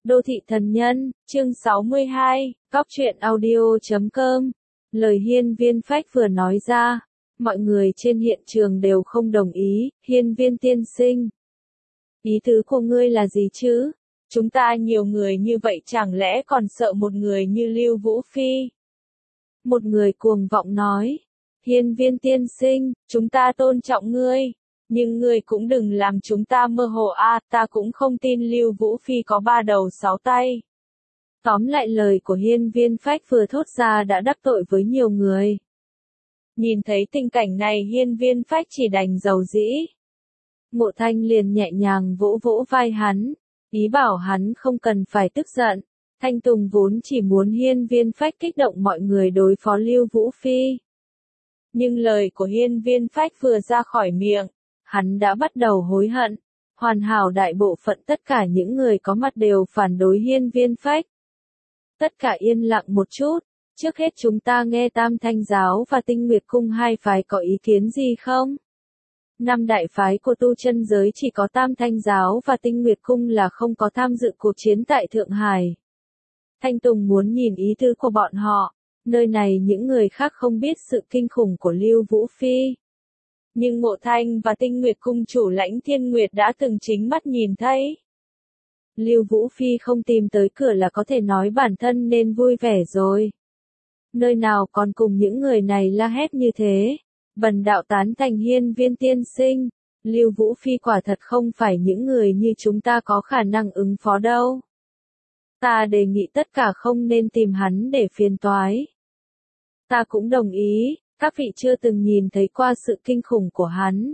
Đô thị thần nhân, chương 62, Cóc truyện audio.com. Lời hiên viên phách vừa nói ra, mọi người trên hiện trường đều không đồng ý. Hiên viên tiên sinh, ý tứ của ngươi là gì chứ? Chúng ta nhiều người như vậy chẳng lẽ còn sợ một người như Lưu Vũ Phi? Một người cuồng vọng nói. Hiên viên tiên sinh, chúng ta tôn trọng ngươi. Nhưng ngươi cũng đừng làm chúng ta mơ hồ ta cũng không tin Lưu Vũ Phi có 3 đầu 6 tay. Tóm lại lời của hiên viên phách vừa thốt ra đã đắc tội với nhiều người. Nhìn thấy tình cảnh này hiên viên phách chỉ đành dầu dĩ. Ngộ Thanh liền nhẹ nhàng vỗ vỗ vai hắn, ý bảo hắn không cần phải tức giận. Thanh Tùng vốn chỉ muốn hiên viên phách kích động mọi người đối phó Lưu Vũ Phi. Nhưng lời của hiên viên phách vừa ra khỏi miệng, hắn đã bắt đầu hối hận. Hoàn hảo đại bộ phận tất cả những người có mặt đều phản đối hiên viên phách. Tất cả yên lặng một chút, trước hết chúng ta nghe Tam Thanh Giáo và Tinh Nguyệt Cung hai phái có ý kiến gì không? 5 đại phái của tu chân giới chỉ có Tam Thanh Giáo và Tinh Nguyệt Cung là không có tham dự cuộc chiến tại Thượng Hải. Thanh Tùng muốn nhìn ý tứ của bọn họ, nơi này những người khác không biết sự kinh khủng của Lưu Vũ Phi. Nhưng Ngộ Thanh và Tinh Nguyệt Cung chủ Lãnh Thiên Nguyệt đã từng chính mắt nhìn thấy. Lưu Vũ Phi không tìm tới cửa là có thể nói bản thân nên vui vẻ rồi. Nơi nào còn cùng những người này la hét như thế. Bần đạo tán thành hiên viên tiên sinh. Lưu Vũ Phi quả thật không phải những người như chúng ta có khả năng ứng phó đâu. Ta đề nghị tất cả không nên tìm hắn để phiền toái. Ta cũng đồng ý. Các vị chưa từng nhìn thấy qua sự kinh khủng của hắn.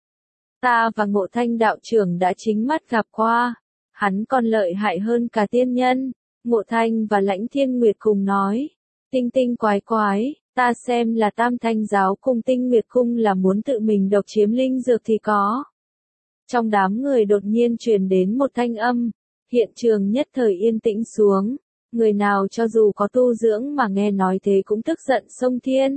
Ta và Ngộ Thanh đạo trưởng đã chính mắt gặp qua. Hắn còn lợi hại hơn cả tiên nhân. Ngộ Thanh và Lãnh Thiên Nguyệt cùng nói. Tinh tinh quái quái, ta xem là Tam Thanh Giáo cùng Tinh Nguyệt Cung là muốn tự mình độc chiếm linh dược thì có. Trong đám người đột nhiên truyền đến một thanh âm. Hiện trường nhất thời yên tĩnh xuống. Người nào cho dù có tu dưỡng mà nghe nói thế cũng tức giận xông thiên.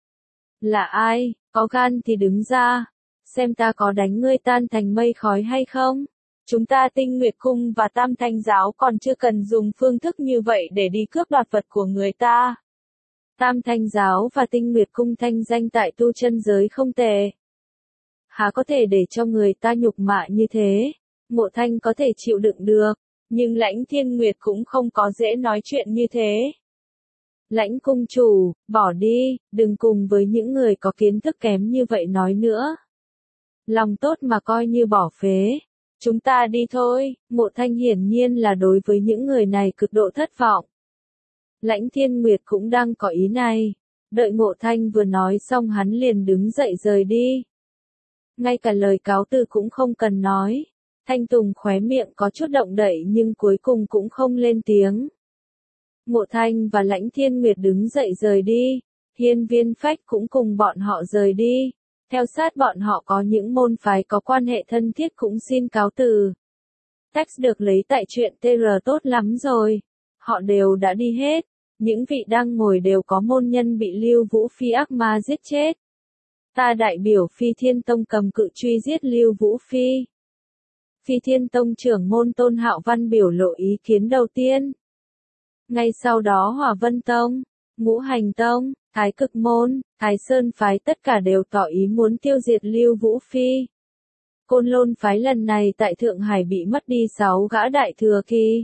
Là ai, có gan thì đứng ra, xem ta có đánh ngươi tan thành mây khói hay không? Chúng ta Tinh Nguyệt Cung và Tam Thanh Giáo còn chưa cần dùng phương thức như vậy để đi cướp đoạt vật của người ta. Tam Thanh Giáo và Tinh Nguyệt Cung thanh danh tại tu chân giới không tệ. Há có thể để cho người ta nhục mạ như thế? Ngộ Thanh có thể chịu đựng được, nhưng Lãnh Thiên Nguyệt cũng không có dễ nói chuyện như thế. Lãnh cung chủ, bỏ đi, đừng cùng với những người có kiến thức kém như vậy nói nữa. Lòng tốt mà coi như bỏ phế. Chúng ta đi thôi. Ngộ Thanh hiển nhiên là đối với những người này cực độ thất vọng. Lãnh Thiên Nguyệt cũng đang có ý này. Đợi Ngộ Thanh vừa nói xong hắn liền đứng dậy rời đi. Ngay cả lời cáo từ cũng không cần nói. Thanh Tùng khóe miệng có chút động đậy nhưng cuối cùng cũng không lên tiếng. Ngộ Thanh và Lãnh Thiên Nguyệt đứng dậy rời đi. Hiên viên phách cũng cùng bọn họ rời đi. Theo sát bọn họ có những môn phái có quan hệ thân thiết cũng xin cáo từ. Text được lấy tại truyện TR tốt lắm rồi. Họ đều đã đi hết. Những vị đang ngồi đều có môn nhân bị Lưu Vũ Phi ác ma giết chết. Ta đại biểu Phi Thiên Tông cầm cự truy giết Lưu Vũ Phi. Phi Thiên Tông trưởng môn Tôn Hạo Văn biểu lộ ý kiến đầu tiên. Ngay sau đó Hỏa Vân Tông, Ngũ Hành Tông, Thái Cực Môn, Thái Sơn phái tất cả đều tỏ ý muốn tiêu diệt Lưu Vũ Phi. Côn Lôn phái lần này tại Thượng Hải bị mất đi 6 gã đại thừa kỳ.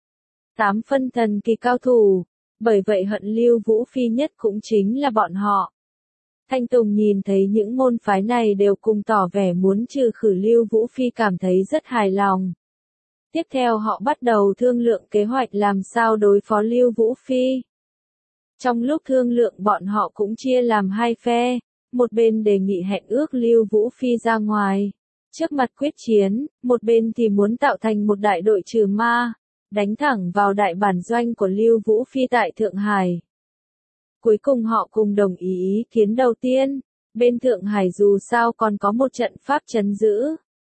8 phân thần kỳ cao thủ, bởi vậy hận Lưu Vũ Phi nhất cũng chính là bọn họ. Thanh Tùng nhìn thấy những môn phái này đều cùng tỏ vẻ muốn trừ khử Lưu Vũ Phi cảm thấy rất hài lòng. Tiếp theo họ bắt đầu thương lượng kế hoạch làm sao đối phó Lưu Vũ Phi. Trong lúc thương lượng bọn họ cũng chia làm hai phe, một bên đề nghị hẹn ước Lưu Vũ Phi ra ngoài, trước mặt quyết chiến, một bên thì muốn tạo thành một đại đội trừ ma, đánh thẳng vào đại bản doanh của Lưu Vũ Phi tại Thượng Hải. Cuối cùng họ cùng đồng ý kiến đầu tiên, bên Thượng Hải dù sao còn có một trận pháp trấn giữ.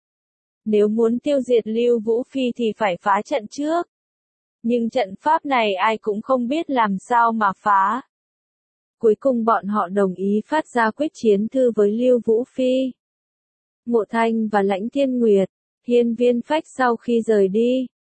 Nếu muốn tiêu diệt Lưu Vũ Phi thì phải phá trận trước. Nhưng trận pháp này ai cũng không biết làm sao mà phá. Cuối cùng bọn họ đồng ý phát ra quyết chiến thư với Lưu Vũ Phi. Ngộ Thanh và Lãnh Thiên Nguyệt, hiên viên phách sau khi rời đi,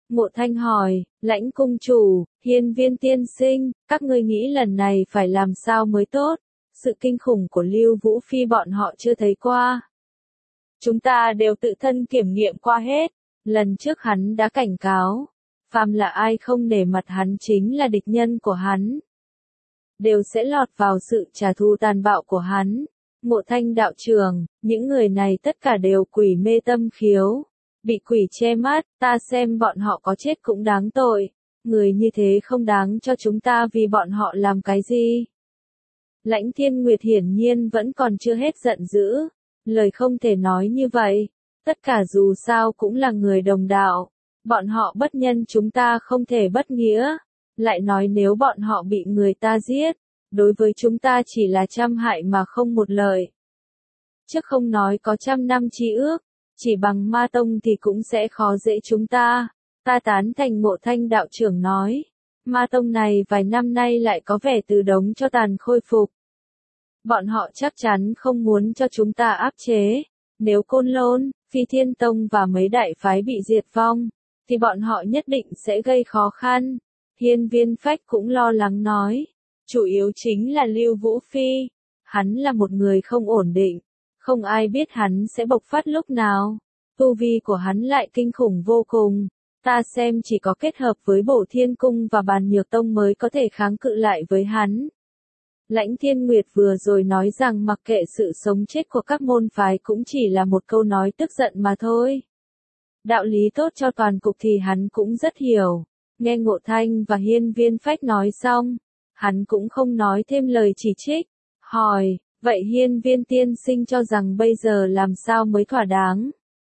Ngộ Thanh hỏi, Lãnh cung chủ, Hiên Viên tiên sinh, các ngươi nghĩ lần này phải làm sao mới tốt? Sự kinh khủng của Lưu Vũ Phi bọn họ chưa thấy qua. Chúng ta đều tự thân kiểm nghiệm qua hết. Lần trước hắn đã cảnh cáo, phàm là ai không nể mặt hắn chính là địch nhân của hắn, đều sẽ lọt vào sự trả thù tàn bạo của hắn. Ngộ Thanh đạo trưởng, những người này tất cả đều quỷ mê tâm khiếu, bị quỷ che mắt, ta xem bọn họ có chết cũng đáng tội. Người như thế không đáng cho chúng ta vì bọn họ làm cái gì. Lãnh Thiên Nguyệt hiển nhiên vẫn còn chưa hết giận dữ, lời không thể nói như vậy, tất cả dù sao cũng là người đồng đạo, bọn họ bất nhân chúng ta không thể bất nghĩa, lại nói nếu bọn họ bị người ta giết, đối với chúng ta chỉ là trăm hại mà không một lợi. Chứ không nói có 100 năm chi ước, chỉ bằng Ma Tông thì cũng sẽ khó dễ chúng ta. Ta tán thành Ngộ Thanh đạo trưởng nói, Ma Tông này vài năm nay lại có vẻ từ đống cho tàn khôi phục. Bọn họ chắc chắn không muốn cho chúng ta áp chế. Nếu Côn Lôn, Phi Thiên Tông và mấy đại phái bị diệt vong, thì bọn họ nhất định sẽ gây khó khăn. Hiên Viên Phách cũng lo lắng nói, chủ yếu chính là Lưu Vũ Phi. Hắn là một người không ổn định, không ai biết hắn sẽ bộc phát lúc nào. Tu vi của hắn lại kinh khủng vô cùng. Ta xem chỉ có kết hợp với Bổ Thiên Cung và Bàn Nhược Tông mới có thể kháng cự lại với hắn. Lãnh Thiên Nguyệt vừa rồi nói rằng mặc kệ sự sống chết của các môn phái cũng chỉ là một câu nói tức giận mà thôi. Đạo lý tốt cho toàn cục thì hắn cũng rất hiểu. Nghe Ngộ Thanh và Hiên Viên Phách nói xong, hắn cũng không nói thêm lời chỉ trích. Hỏi, vậy Hiên Viên tiên sinh cho rằng bây giờ làm sao mới thỏa đáng?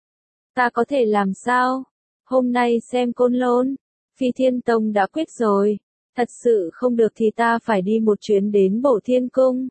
Ta có thể làm sao? Hôm nay xem Côn Lôn, Phi Thiên Tông đã quyết rồi. Thật sự không được thì ta phải đi một chuyến đến Bổ Thiên Cung.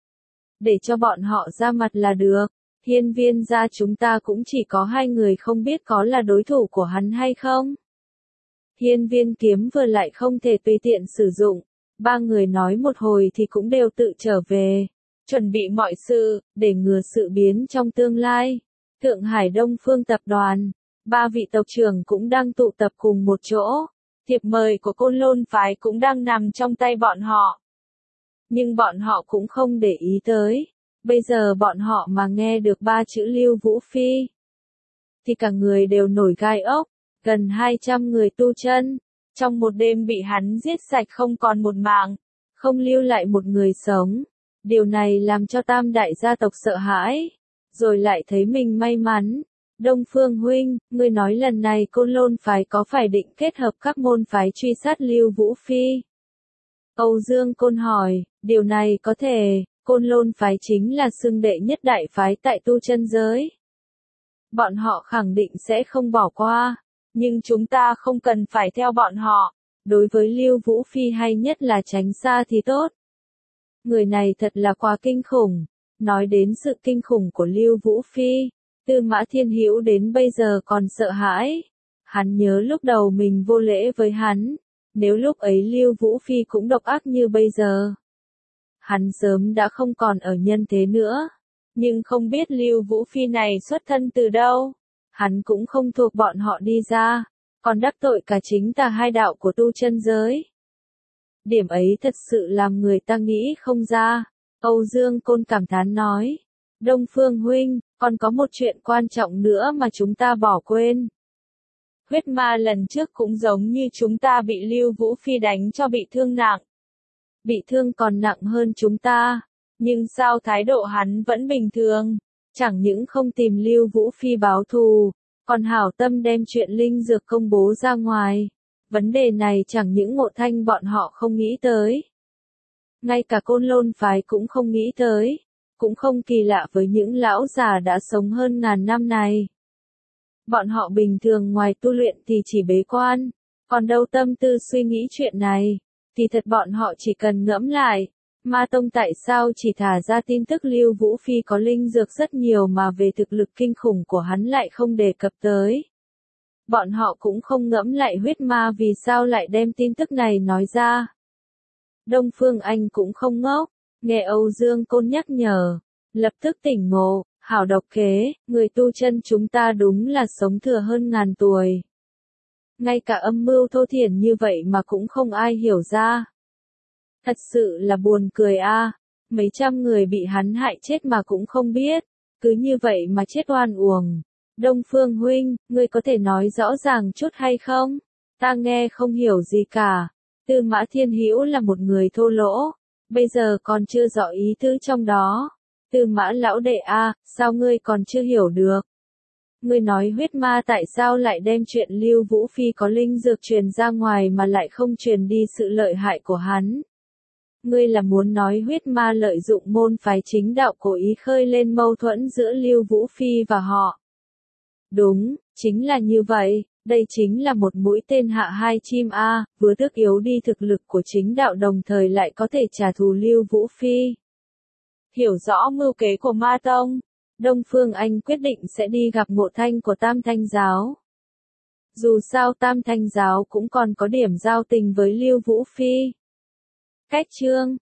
Để cho bọn họ ra mặt là được. Hiên Viên gia chúng ta cũng chỉ có 2 người không biết có là đối thủ của hắn hay không. Hiên Viên kiếm vừa lại không thể tùy tiện sử dụng. 3 người nói một hồi thì cũng đều tự trở về. Chuẩn bị mọi sự, để ngừa sự biến trong tương lai. Thượng Hải Đông Phương tập đoàn, 3 vị tộc trưởng cũng đang tụ tập cùng một chỗ. Thiệp mời của Côn Lôn phái cũng đang nằm trong tay bọn họ. Nhưng bọn họ cũng không để ý tới. Bây giờ bọn họ mà nghe được 3 chữ Lưu Vũ Phi, thì cả người đều nổi gai ốc. Gần 200 người tu chân, trong một đêm bị hắn giết sạch không còn một mạng, không lưu lại một người sống. Điều này làm cho tam đại gia tộc sợ hãi, rồi lại thấy mình may mắn. Đông Phương huynh, ngươi nói lần này Côn Lôn phái có phải định kết hợp các môn phái truy sát Lưu Vũ Phi? Âu Dương Côn hỏi, điều này có thể, Côn Lôn phái chính là xưng đệ nhất đại phái tại tu chân giới. Bọn họ khẳng định sẽ không bỏ qua, nhưng chúng ta không cần phải theo bọn họ. Đối với Lưu Vũ Phi hay nhất là tránh xa thì tốt. Người này thật là quá kinh khủng. Nói đến sự kinh khủng của Lưu Vũ Phi, Tư Mã Thiên Hữu đến bây giờ còn sợ hãi. Hắn nhớ lúc đầu mình vô lễ với hắn, nếu lúc ấy Lưu Vũ Phi cũng độc ác như bây giờ, hắn sớm đã không còn ở nhân thế nữa. Nhưng không biết Lưu Vũ Phi này xuất thân từ đâu, hắn cũng không thuộc bọn họ đi ra, còn đắc tội cả chính tà 2 đạo của tu chân giới. Điểm ấy thật sự làm người ta nghĩ không ra. Âu Dương Côn cảm thán nói, Đông Phương huynh, còn có một chuyện quan trọng nữa mà chúng ta bỏ quên. Huyết ma lần trước cũng giống như chúng ta bị Lưu Vũ Phi đánh cho bị thương nặng. Bị thương còn nặng hơn chúng ta, nhưng sao thái độ hắn vẫn bình thường, chẳng những không tìm Lưu Vũ Phi báo thù, còn hảo tâm đem chuyện linh dược công bố ra ngoài. Vấn đề này chẳng những Ngộ Thanh bọn họ không nghĩ tới, ngay cả Côn Lôn phái cũng không nghĩ tới. Cũng không kỳ lạ với những lão già đã sống hơn ngàn năm này. Bọn họ bình thường ngoài tu luyện thì chỉ bế quan, còn đâu tâm tư suy nghĩ chuyện này, thì thật bọn họ chỉ cần ngẫm lại. Ma Tông tại sao chỉ thả ra tin tức Lưu Vũ Phi có linh dược rất nhiều mà về thực lực kinh khủng của hắn lại không đề cập tới. Bọn họ cũng không ngẫm lại huyết ma vì sao lại đem tin tức này nói ra. Đông Phương Anh cũng không ngốc, nghe Âu Dương Côn nhắc nhở, lập tức tỉnh ngộ, hảo độc kế, người tu chân chúng ta đúng là sống thừa hơn ngàn tuổi. Ngay cả âm mưu thô thiển như vậy mà cũng không ai hiểu ra. Thật sự là buồn cười a. Mấy trăm người bị hắn hại chết mà cũng không biết. Cứ như vậy mà chết oan uổng. Đông Phương huynh, ngươi có thể nói rõ ràng chút hay không? Ta nghe không hiểu gì cả. Tư Mã Thiên Hữu là một người thô lỗ. Bây giờ còn chưa rõ ý tứ trong đó. Tư Mã lão đệ a, sao ngươi còn chưa hiểu được? Ngươi nói huyết ma tại sao lại đem chuyện Lưu Vũ Phi có linh dược truyền ra ngoài mà lại không truyền đi sự lợi hại của hắn? Ngươi là muốn nói huyết ma lợi dụng môn phái chính đạo cố ý khơi lên mâu thuẫn giữa Lưu Vũ Phi và họ. Đúng, chính là như vậy, đây chính là một mũi tên hạ hai chim a, vừa tước yếu đi thực lực của chính đạo đồng thời lại có thể trả thù Lưu Vũ Phi. Hiểu rõ mưu kế của Ma Tông, Đông Phương Anh quyết định sẽ đi gặp Ngộ Thanh của Tam Thanh Giáo. Dù sao Tam Thanh Giáo cũng còn có điểm giao tình với Lưu Vũ Phi. Cách chương